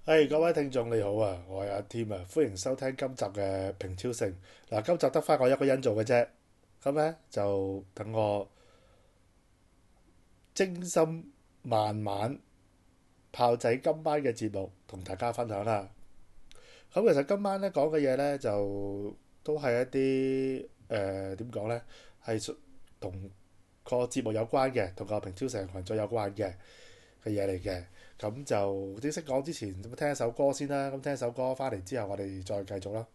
各位聽眾你好啊，我係阿添啊，歡迎收聽今集嘅平超盛。嗱，今集得翻我一個人做嘅啫，咁呢，就等我精心慢慢炮仔今晚嘅節目同大家分享啦。咁其實今晚咧講嘅嘢呢，就都係一啲點講呢，係同個節目有關嘅，同個平超盛群組有關嘅嘢嚟嘅。咁就正式講之前，咁聽一首歌先啦。咁聽一首歌翻嚟之後，我哋再繼續啦。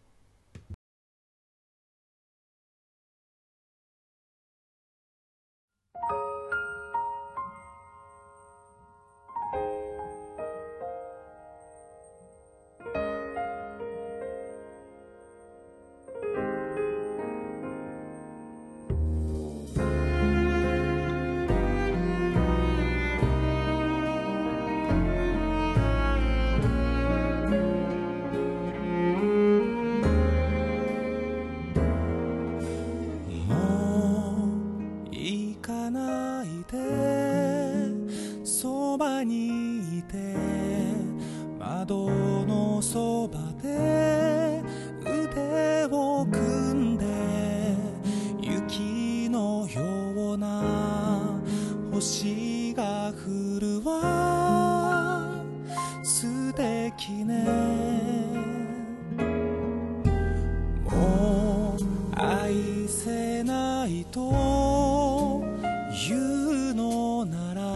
もう行かないでそばにいて窓のそばで腕を組んで雪のような星が降るわ素敵ねもう愛せないというのなら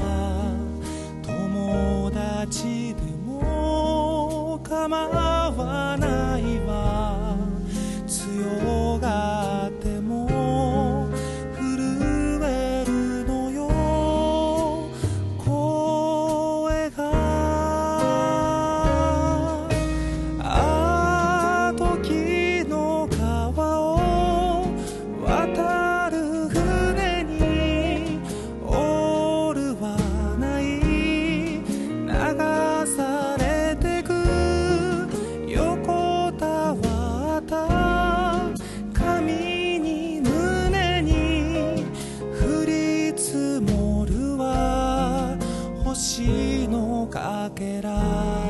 友達でも構わないわ強がっても震えるのよ声が時の川を渡る船にオールはない流されてく横たわった髪に胸に降り積もるは星のかけら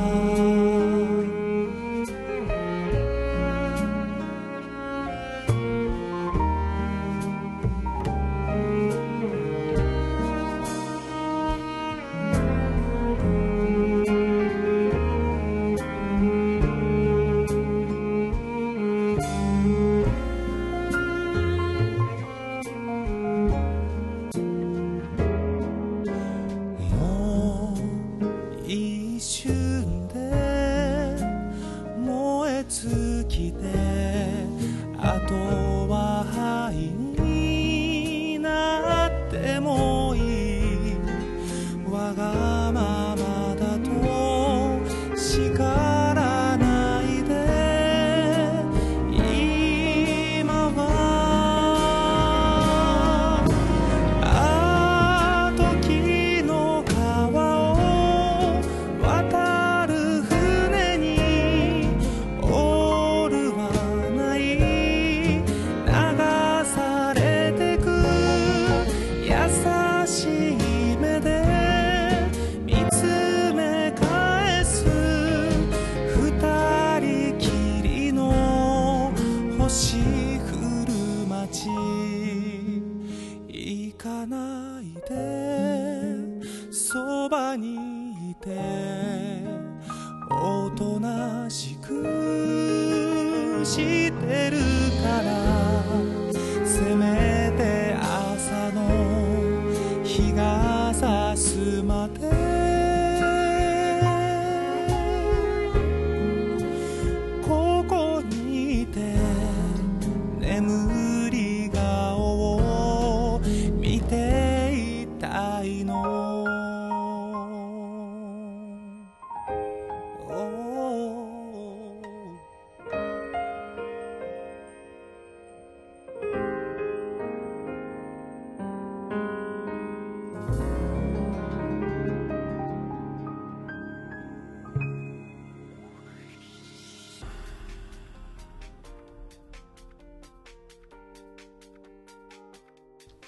もう一瞬で燃え尽きてあとは灰になってもいいわがままだと叱らないで今は時の川を渡る船にオールはない流されてく優しい目で見つめ返す二人きりの星降る街行かないでそばにいておとなしくしてるからせめて朝の日が差すまでここにいて眠り顔を見ていたいの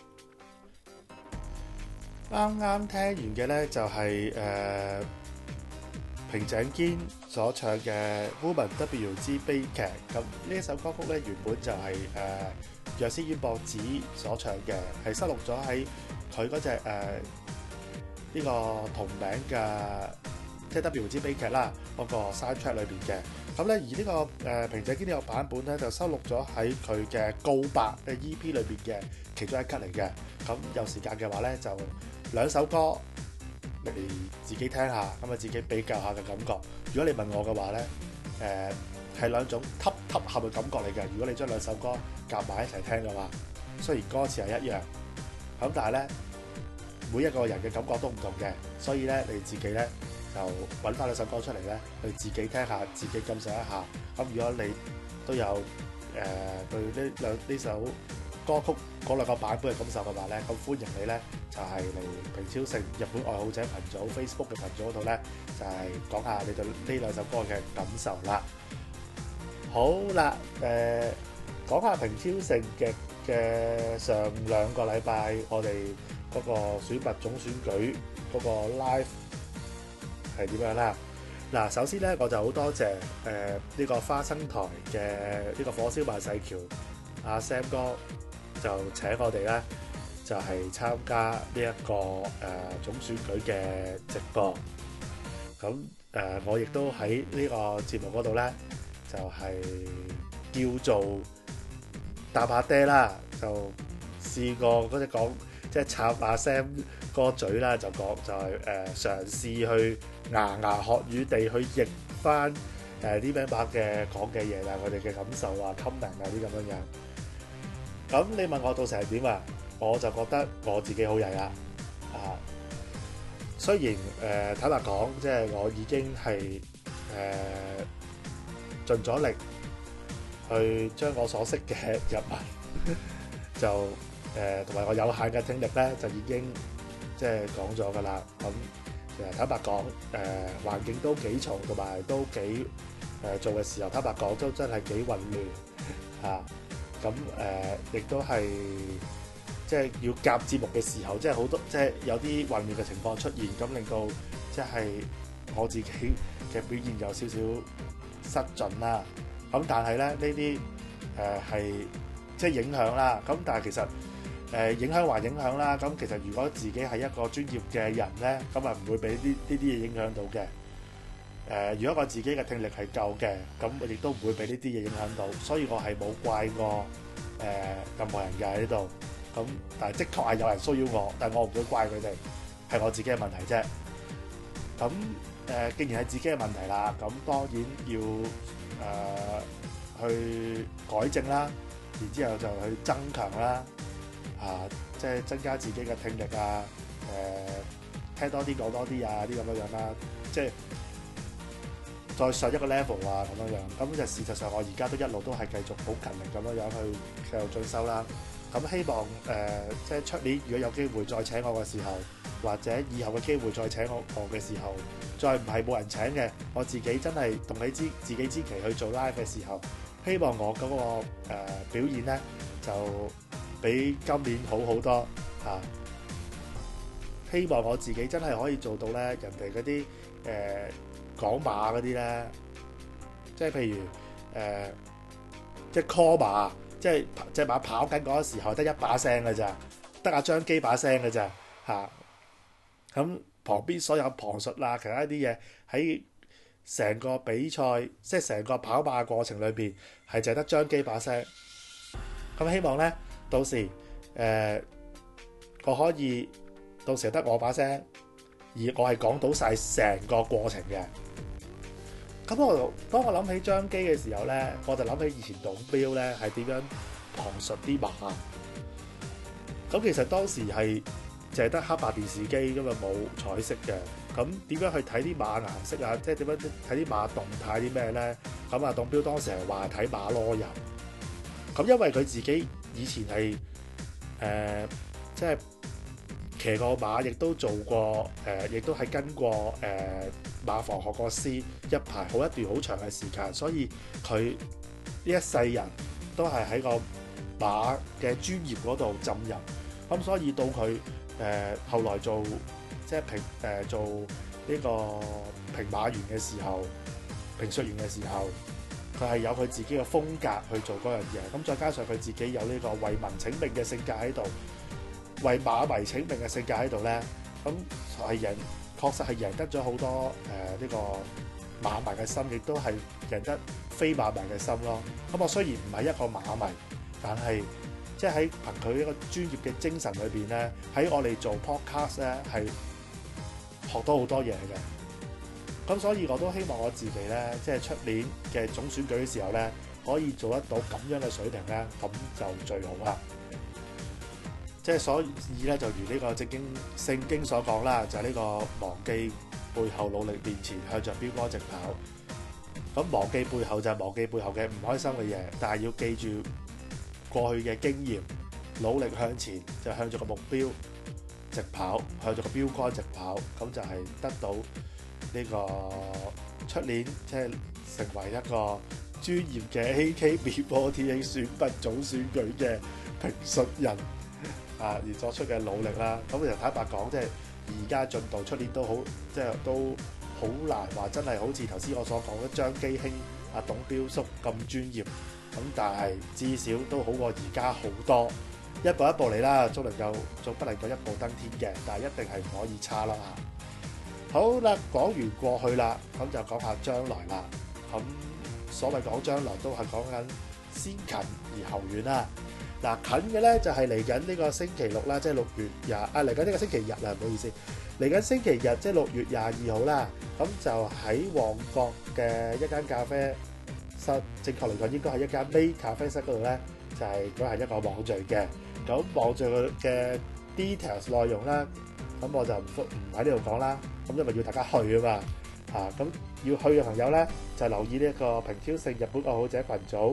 啱啱聽完嘅呢，就係平井堅所唱嘅《Woman W 之悲劇》。咁呢一首歌曲咧原本就係藥師丸博子所唱嘅，係收錄咗喺佢嗰隻呢個同名嘅即係 W 之悲劇啦嗰個 soundtrack 裏邊嘅。咁咧而呢個平井堅呢個版本咧就收錄咗喺佢嘅告白嘅 EP 裏邊嘅其中一輯嚟嘅。咁有時間嘅話咧就兩首歌嚟自己聽下，咁啊自己比較下嘅感覺。如果你問我嘅話咧，係兩種揼合嘅感覺嚟嘅。如果你將兩首歌夾埋一齊聽嘅話，雖然歌詞係一樣，咁但係咧每一個人嘅感覺都唔同嘅，所以咧你自己咧就揾翻兩首歌出嚟咧，去自己聽下，自己感受一下。咁如果你都有對呢首歌曲嗰兩個版本嘅感受嘅話咧，咁歡迎你咧就係嚟平超盛日本愛好者群組 Facebook 嘅群組嗰度咧，就係講下你對呢兩首歌嘅感受啦。好啦，講下平超盛嘅上兩個禮拜我哋嗰個選拔總選舉嗰個 live 係點樣啦？嗱，首先咧我就好多謝呢個花生台嘅呢個火燒萬世橋阿 Sam 哥就請我哋咧就係參加呢一個總選舉嘅直播。咁我亦都喺呢個節目嗰度咧就係叫做搭下爹啦，就試過嗰隻講即係插下 Sam 哥嘴啦，就講就係嘗試去牙學語地去譯翻啲 member 嘅講嘅嘢啦，我哋嘅感受啊、comment 啊啲咁樣樣。咁你問我到時係點啊？我就覺得我自己好曳啦。雖然坦白講，即係我已經係盡咗力去將我所識嘅日文就同埋我有限嘅聽力咧，就已經即係講咗㗎啦。咁坦白講，環境都幾嘈，同埋都幾做嘅時候，坦白講都真係幾混亂嚇。咁亦都係即係要夾節目嘅時候，即係好多即係有啲混亂嘅情況出現，咁令到即係我自己嘅表現有少少失準啦。咁但係咧呢啲係即係影響啦。咁但係其實影響還影響啦。咁其實如果自己係一個專業嘅人咧，咁啊唔會俾呢啲嘢影響到嘅。如果我自己嘅聽力係夠嘅，咁我亦都唔會俾呢啲嘢影響到，所以我係冇怪過任何人嘅喺呢度。咁但係的確係有人騷擾我，但係我唔會怪佢哋，係我自己嘅問題啫。咁既然係自己嘅問題啦，咁當然要去改正啦，然之後就去增強啦，即係增加自己嘅聽力啊，聽多啲講多啲啊啲咁樣啦，即係再上一個 level 啊咁樣樣。咁就事實上我而家都一路都係繼續好勤力咁樣樣去繼續進修啦。咁希望即係出年如果有機會再請我嘅時候，或者以後嘅機會再請我嘅時候，再唔係冇人請嘅，我自己真係動起自己之期去做 live 嘅時候，希望我嗰個表現咧就比今年好好多嚇。希望我自己真係可以做到咧，人哋嗰啲講馬嗰啲咧，即係譬如即係 call 馬。即係隻馬跑緊嗰個時候得一把聲嘅咋，得阿張機把聲嘅咋嚇。咁旁邊所有旁述啦，其他啲嘢喺成個比賽，即係成個跑馬過程裏邊係淨係得張機把聲。咁希望咧，到時我可以到時得我把聲，而我係講到晒成個過程嘅。咁當我諗起張機嘅時候咧，我就諗起以前董標咧係點樣旁述啲馬。咁其實當時係淨係得黑白電視機，因為冇彩色嘅。咁點樣去睇啲馬顏色啊？即係點樣睇啲馬動態啲咩咧？咁啊，董標當時係話睇馬囉柚。咁因為佢自己以前係即係騎過馬，亦都做過亦都係跟過馬房學過師一排好一段好長嘅時間，所以佢呢一世人都係喺個馬嘅專業嗰度浸入。咁所以到佢後來做即係做呢個評馬員嘅時候、評述員嘅時候，佢係有佢自己嘅風格去做嗰樣嘢。咁再加上佢自己有呢個為民請命嘅性格喺度，為馬迷請命嘅性格喺度咧，咁係確實係贏得咗好多呢個馬迷嘅心，亦都係贏得非馬迷嘅心咯。咁我雖然唔係一個馬迷，但係即係喺憑佢一個專業嘅精神裏邊咧，喺我哋做 podcast 咧係學到好多嘢嘅。咁所以我都希望我自己咧，即係出年嘅總選舉嘅時候咧，可以做得到咁樣嘅水平咧，咁就最好啦。即係所以咧，就如呢個聖經所講啦，就係呢個忘記背後努力面前，向着標杆直跑。咁忘記背後就係忘記背後嘅唔開心嘅嘢，但係要記住過去嘅經驗，努力向前，就向住個目標直跑，向住個標杆直跑，咁就係得到呢個出年即係成為一個專業嘅 AKB48 選拔總選舉嘅評述人而作出嘅努力啦。咁其實坦白講，即係而家進度出年都好，即係都好難話真係好似頭先我所講嘅張基興、董彪叔咁專業。咁但係至少都好過而家好多，一步一步嚟啦，總不能夠一步登天嘅，但係一定係唔可以差啦嚇。好啦，講完過去啦，咁就講下將來啦。咁所謂講將來都係講緊先近而後遠啦。嗱，近嘅咧就係嚟緊呢個星期六啦，即係6月嚟緊呢個星期日啦，唔好意思，嚟緊星期日即係6月22號啦。咁就喺旺角嘅一間咖啡室，正確嚟講應該係一間 May 咖啡室嗰度咧，就係舉行一個網聚嘅。咁網聚嘅 details 內容咧，咁我就唔喺呢度講啦。咁因為要大家去啊嘛，咁要去嘅朋友咧就留意呢一個平挑性日本愛好者群組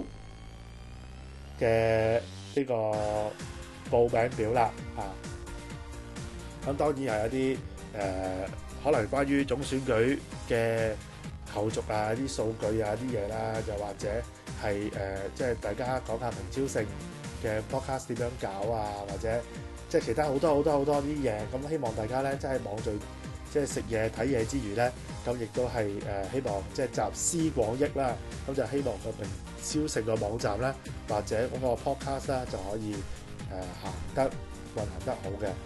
嘅呢個報名表啦。咁當然係一啲可能關於總選舉嘅後續啲數據啲嘢啦，又或者係即係大家講下平挑性嘅 podcast 點樣搞或者即係其他好多啲嘢。咁希望大家咧，即係網聚，即係食嘢睇嘢之餘咧，咁亦都係希望即係集思廣益啦。咁就希望個平挑性個網站咧，或者嗰個 podcast 啦，就可以運行得好嘅。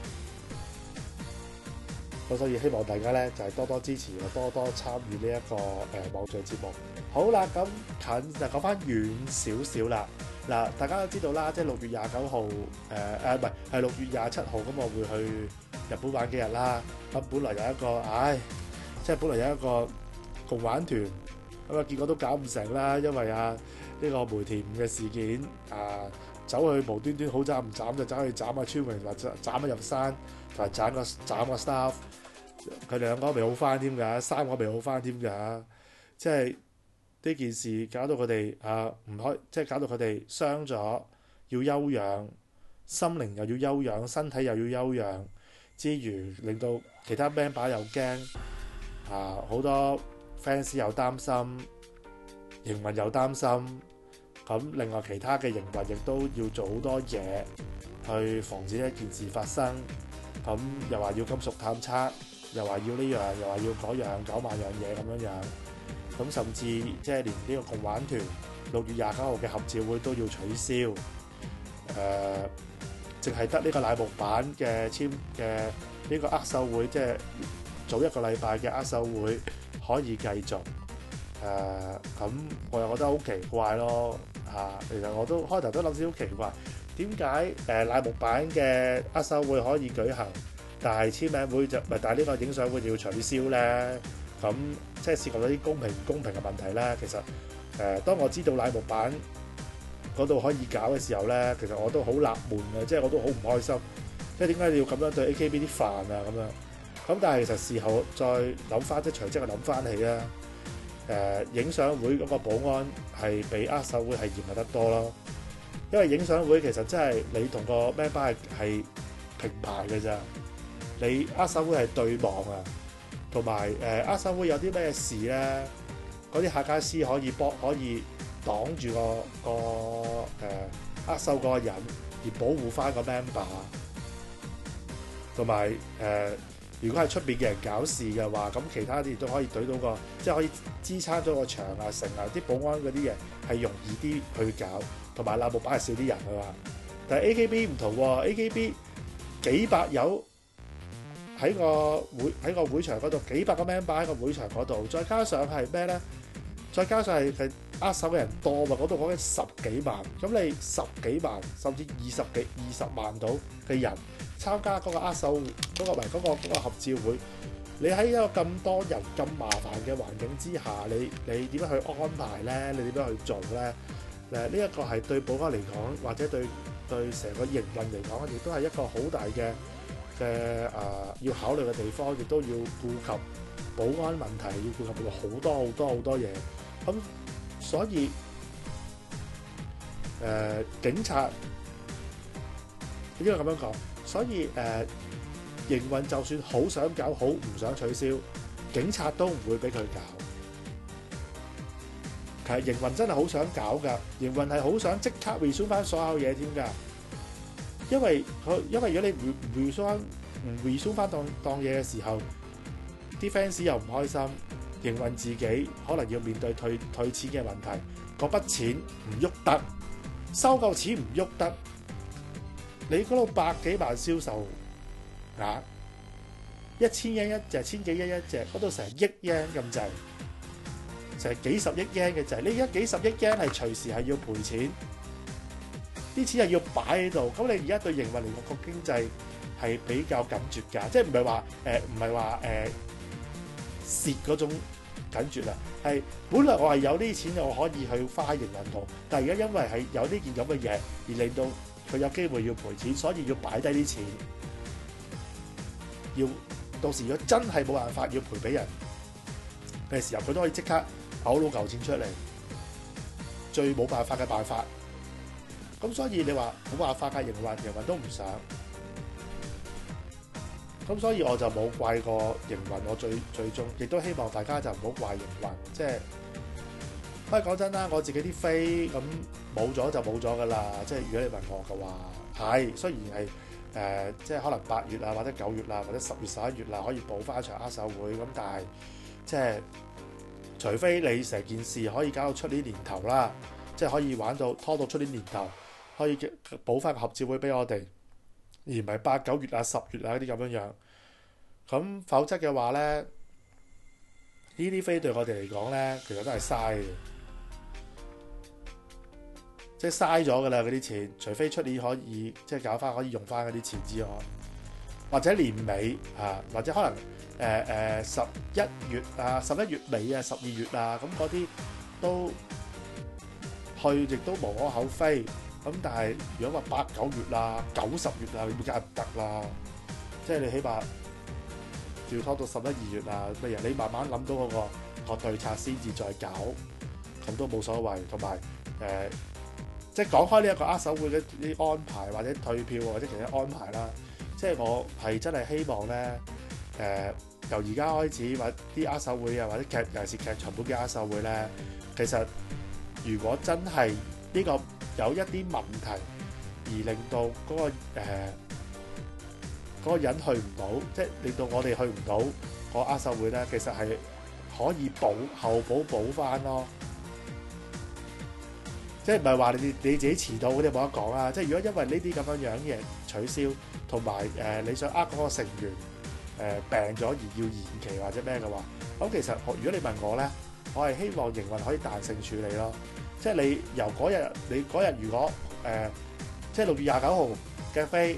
咁所以希望大家咧就係多多支持，多多參與呢一個網聚節目。好啦，咁近就講翻遠少少啦。嗱，大家都知道啦，即係6月29號，係6月27號，咁我會去日本玩幾日啦。咁本來有一個，即係本來有一個共玩團，咁結果都搞唔成啦，因為呢個梅田嘅事件走去無端端好斬唔斬就走去斬村民，或者斬入山，同埋斬個 staff。佢哋兩個未好翻添㗎，3個未好翻添㗎，即係呢件事搞到佢哋唔開，即係搞到佢哋傷咗，要休養，心靈又要休養，身體又要休養之餘，令到其他 member 又驚，好多 fans 又擔心，營運又擔心，咁另外其他嘅營運亦都要做好多嘢去防止呢一件事發生，咁又話要金屬探測。又話要呢樣，又話要嗰樣，9萬樣嘢咁樣。咁甚至即係連呢個共玩團6月29號嘅合照會都要取消。淨係得呢個乃木坂嘅呢個握手會，即係早一個禮拜嘅握手會可以繼續。咁我又覺得好奇怪咯。其實我都開頭都諗少少奇怪，點解乃木坂嘅握手會可以舉行？但係簽名會但係呢個影相會就要取消咧，咁即係涉及到啲公平唔公平嘅問題咧。其實當我知道乃木坂嗰度可以搞嘅時候咧，其實我都好納悶嘅，即係我都好唔開心，即係點解你要咁樣對 AKB 啲飯咁樣？咁但係其實事後再諗翻，即係隨即去諗翻起啦。影相會嗰個保安係比握手會係嚴密得多咯，因為影相會其實真係你同個 member 係平排嘅咋。你握手會係對望同埋握手會有啲咩事咧？嗰啲客家師可以擋住個握手嗰個人，而保護翻個 member。同埋如果係出邊嘅人搞事嘅話，咁其他啲都可以懟到個，即係可以支撐咗個場啊、成啊，啲保安嗰啲嘢係容易啲去搞，同埋冷木板係少啲人啊嘛。但係 AKB 唔同喎，AKB 幾百友喺個會場嗰度，幾百個 member 喺個會場嗰度，再加上係咩咧？再加上係握手嘅人多嘛，嗰度講緊十幾萬，咁你十幾萬甚至20萬到嘅人參加嗰個握手嗰個合照會，你喺一個咁多人咁麻煩嘅環境之下，你點樣去安排咧？你點樣去做咧？呢一個係對保安嚟講，或者對成個營運嚟講，亦都係一個好大嘅要考慮嘅地方，亦都要顧及保安問題，要顧及好多嘢。咁所以警察應該咁樣講，所以營運就算好想搞好唔想取消，警察都唔會俾佢搞。其實營運真係好想搞㗎，營運係好想即刻 resume 翻所有嘢添㗎。因為如果你唔 resume 翻當嘢嘅時候，啲 fans 又唔開心，營運自己可能要面對退錢嘅問題，嗰筆錢唔喐得，收夠錢唔喐得，你嗰度百幾萬銷售額，1000yen一隻，1000幾yen一隻，嗰度成億 yen 咁滯，成幾十億 yen 嘅滯，你而家幾十億 yen 係隨時係要賠錢，啲錢係要擺喺度，咁你而家對營運嚟講個經濟係比較緊絕㗎，即係唔係話蝕嗰種緊絕啊，係本來我係有呢啲錢我可以去花營運度，但係而家因為係有呢件咁嘅嘢而令到佢有機會要賠錢，所以要擺低啲錢，要到時如果真係冇辦法要賠俾人嘅時候，佢都可以即刻嘔到嚿錢出嚟，最冇辦法嘅辦法。咁所以你話冇辦法嘅營運都唔想。咁所以我就冇怪過營運，我最終亦都希望大家就唔好怪營運，即係，不過講真啦，我自己啲飛咁冇咗就冇咗噶啦，即係如果你問我嘅話，係雖然係即係可能8月啊，或者9月啊，或者10月11月啦，可以補翻一場握手會，咁但係即係除非你成件事可以搞到出年年頭啦，即係可以玩到拖到出年年頭，可以補翻個合照會俾我哋。而唔係8、9月啊、10月啊嗰啲咁樣樣，咁否則嘅話咧，呢啲飛對我哋嚟講咧，其實都係嘥嘅，即係嘥咗㗎啦嗰啲錢。除非出年可以即係搞翻可以用翻嗰啲錢之外，或者年尾啊，或者可能11月啊、11月尾啊、12月啊，咁嗰啲都去亦都無可厚非。咁但係如果話8、9月啦、9、10月啦，你梗係唔得啦。即係你起碼要拖到11、2月啊，乜嘢？你慢慢諗到嗰個對策先至再搞，咁都冇所謂。同埋即係講開呢一個握手會嘅啲安排或者退票或者其他安排啦，即係我係真係希望咧由而家開始或者啲握手會啊，或者尤其是劇場版嘅握手會咧，其實如果真係呢個有一啲問題而令到嗰個人去唔到，即係令到我哋去唔到個握手會咧，其實係可以後補翻咯。即係唔係話你自己遲到嗰啲冇得講啊？即係如果因為呢啲咁樣嘢取消，同埋你想嗰個成員病咗而要延期或者咩嘅話，咁其實如果你問我咧，我係希望營運可以彈性處理咯。即係你由嗰日，你嗰日如果即係6月29號嘅飛，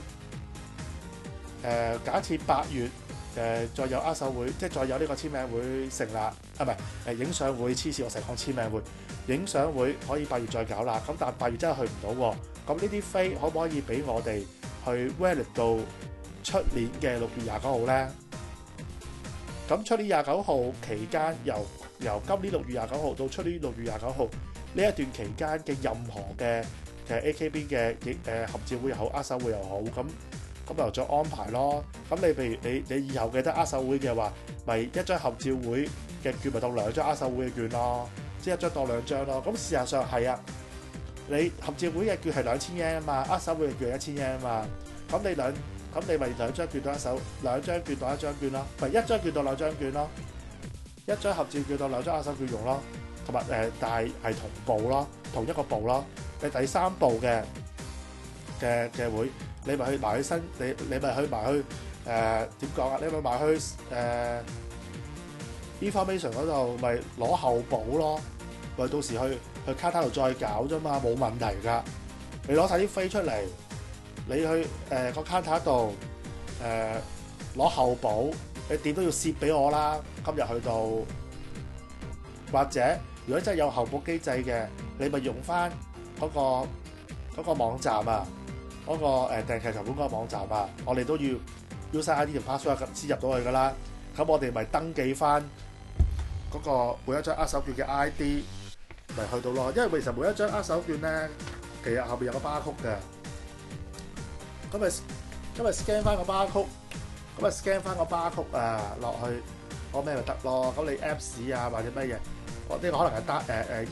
假設8月再有握手會，即係再有呢個簽名會成立，唔係影相會，黐線我成日講簽名會，影相會可以8月再搞啦。咁但係8月真係去唔到喎，咁呢啲飛可唔可以俾我哋去 valid 到出年嘅6月29號咧？咁出年29號期間，由今年6月29號到出年6月29號。呢一段期間嘅任何嘅AKB 嘅合照會又好，握手會又好，咁又再安排咯。咁你譬如你以後記得握手會嘅話，咪一張合照會嘅券咪當2張握手會嘅券咯，即係一張當2張咯。咁事實上係啊，你合照會嘅券係2000 yen 啊嘛，握手會嘅券係1000 yen 啊嘛。咁你咁你咪兩張券當一手，兩張券當一張券咯，咪一張券當兩張券咯，一張合照券當兩張握手券用咯，同埋但係同步咯，同一個步咯。你第三步嘅會，你咪去埋去你咪去埋去點講啊？你咪埋去information 嗰度，咪攞後補咯，咪到時去 counter 度再搞啫嘛，冇問題㗎。你攞晒啲飛出嚟，你去個 counter 度攞後補，你點都要攝俾我啦。今日去到，或者如果真係有後補機制嘅，你咪用翻嗰個網站啊，嗰個訂劇場館嗰個網站啊，我哋都要 user ID 同 password 先入到去㗎啦。咁我哋咪登記翻嗰個每一張握手券嘅 ID，咪去到咯。因為其實每一張握手券咧，其實後邊有個 barcode 嘅。咁咪 scan 翻個 barcode，咁咪 scan 翻個 barcode 啊落去嗰咩咪得咯。咁你 Apps 啊或者乜嘢，呢個可能係得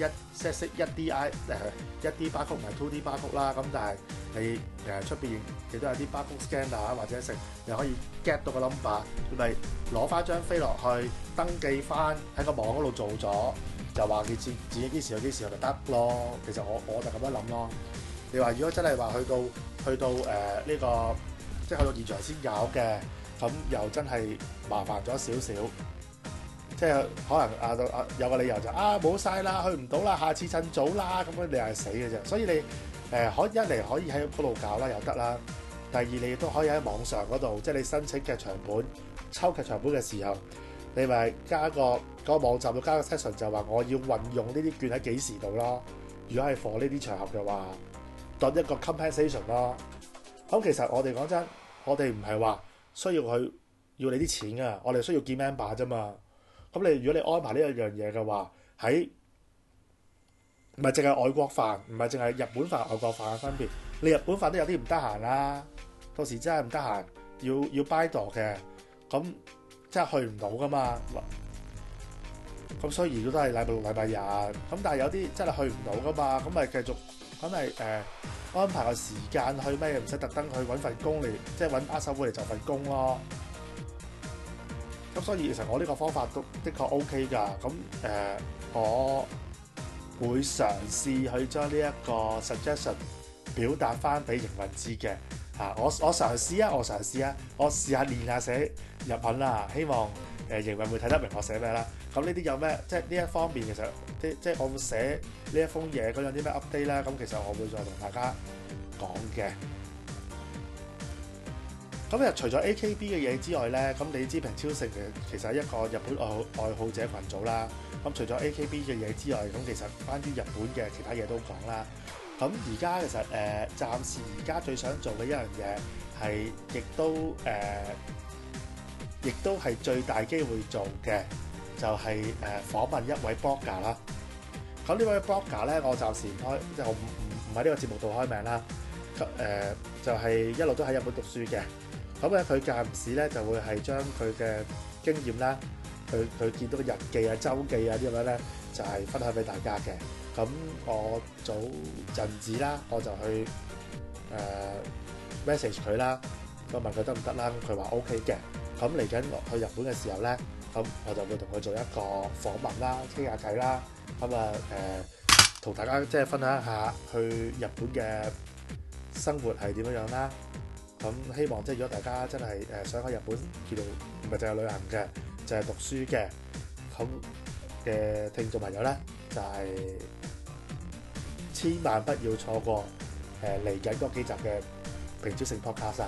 一 D barcode 唔係 2D barcode 啦。咁但係你出邊亦都有啲 barcode scanner 啊或者成，又可以 get 到個 number， 你咪攞翻張飛落去登記翻喺個網嗰度做咗，就話佢自己幾時去幾時去咪得咯。其實我就咁樣諗咯。你話如果真係話去到呢個即係去到現場先搞嘅，咁又真係麻煩咗少少。即係可能有個理由就冇晒啦，去唔到啦，下次趁早啦，咁樣你係死嘅啫。所以你一嚟可以喺嗰度搞啦，又得啦。第二你亦都可以喺網上嗰度，即係你申請劇場本、抽劇場本嘅時候，你咪加個網站度加個 section 就話我要運用呢啲券喺幾時度咯。如果係 for 呢啲場合嘅話，當一個 compensation 咯。咁其實我哋講真，我哋唔係話需要佢要你啲錢㗎，我哋需要見 member 啫嘛。咁如果你安排呢一樣嘢嘅話，喺唔係淨係外國飯，唔係淨係日本飯、外國飯嘅分別。你日本飯都有啲唔得閒啦，到時真係唔得閒，要 buy 度嘅，咁真係去唔到噶嘛。咁所以如果都係禮拜六、禮拜日，咁但係有啲真係去唔到噶嘛，咁咪繼續咁咪安排個時間去咩，唔使特登去揾份工嚟，即係揾握手會嚟就份工咯。咁所以其實我呢個方法都的確 OK 㗎。咁我會嘗試去將呢一個 suggestion 表達翻俾營運知嘅嚇。我嘗試啊，我試下練下寫日文啦。希望營運會睇得明我寫咩啦。咁呢啲有咩即係呢一方面其實即係我會寫呢一封嘢嗰有啲咩 update 啦。咁其實我會再同大家講嘅。咁除咗 AKB 嘅嘢之外咧，咁你知平超城其實係一個日本愛好者群組啦。咁除咗 AKB 嘅嘢之外，咁其實關於日本嘅其他嘢都講啦。咁而家其實暫時而家最想做嘅一樣嘢係，亦都係最大機會做嘅，就係訪問一位 blogger 啦。咁呢位 blogger 咧，我暫時唔開，即係我唔喺呢個節目度開名啦。就係一路都喺日本讀書嘅。咁咧佢間唔時咧就會係將佢嘅經驗啦，佢見到嘅日記啊、週記啊啲咁樣咧，就係分享俾大家嘅。咁我早陣子啦，我就去message 佢啦，我問佢得唔得啦，佢話 OK 嘅。咁嚟緊落去日本嘅時候咧，咁我就會同佢做一個訪問啦，傾下偈啦。咁同大家即係分享一下去日本嘅生活係點樣啦。咁希望即係如果大家真係想去日本叫做唔係淨係旅行嘅，就係讀書嘅，咁嘅聽眾朋友咧，就係千萬不要錯過嚟緊嗰幾集嘅平超城 podcast。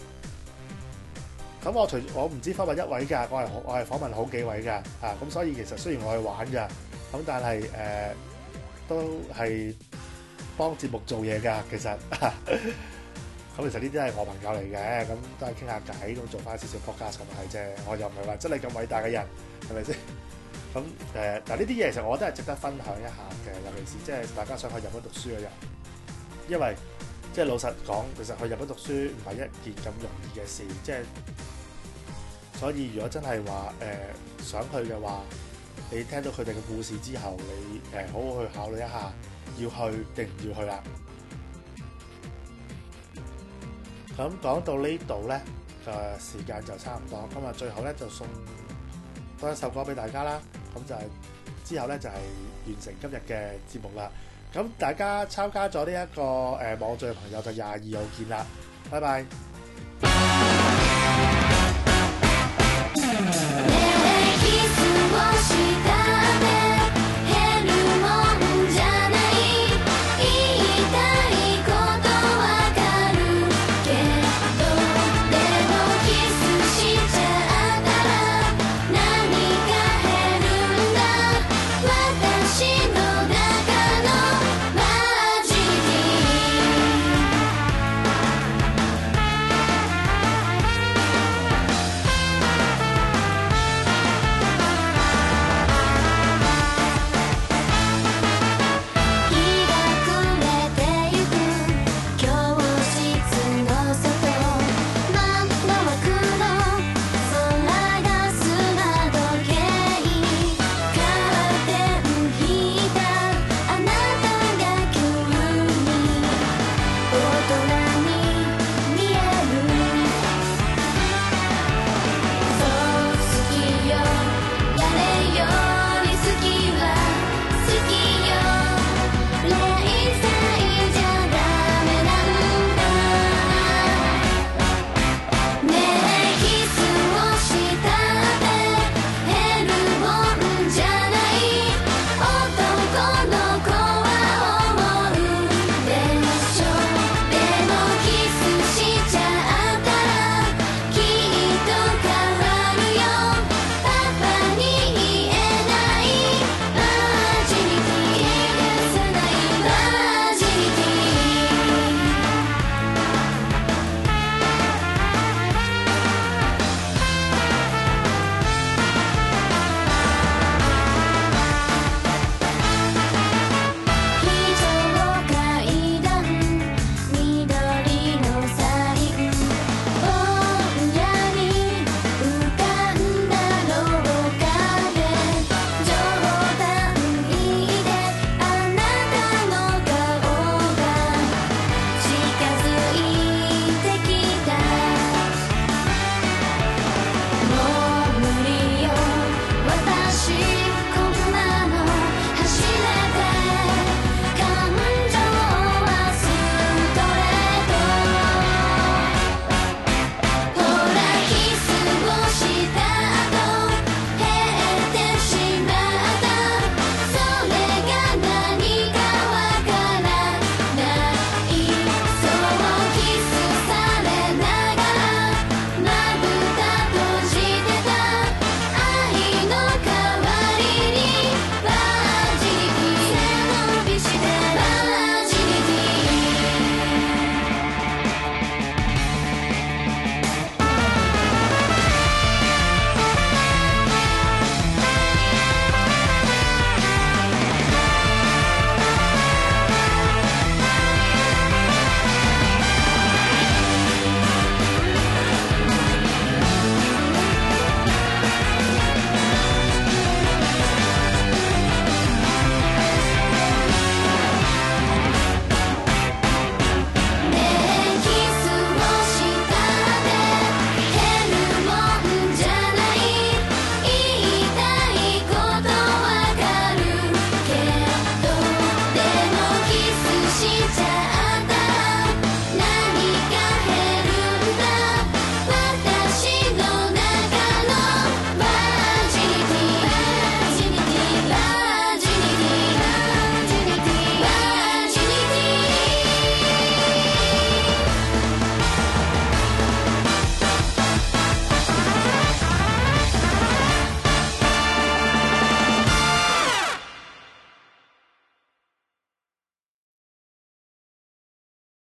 咁我唔止訪問一位㗎，我係訪問好幾位㗎。咁所以其實雖然我係玩㗎，咁但係都係幫節目做嘢㗎，其實。咁其實呢啲係我朋友嚟嘅，咁都係傾下偈，咁做翻少少 podcast 咁係啫。我又唔係話真係咁偉大嘅人，係咪先？咁嗱呢啲嘢其實我都係值得分享一下嘅，尤其是即係大家想去日本讀書嘅人，因為即係老實講，其實去日本讀書唔係一件咁容易嘅事，即係所以如果真係話想去嘅話，你聽到佢哋嘅故事之後，你好好去考慮一下，要去定唔要去啦。 咁講到呢度呢，時間就差唔多，咁啊最後呢，就送多一首歌俾大家啦。咁就係之後呢，就係完成今日嘅節目啦。咁大家參加咗呢一個網聚嘅朋友就22號見啦，拜拜。 キスをした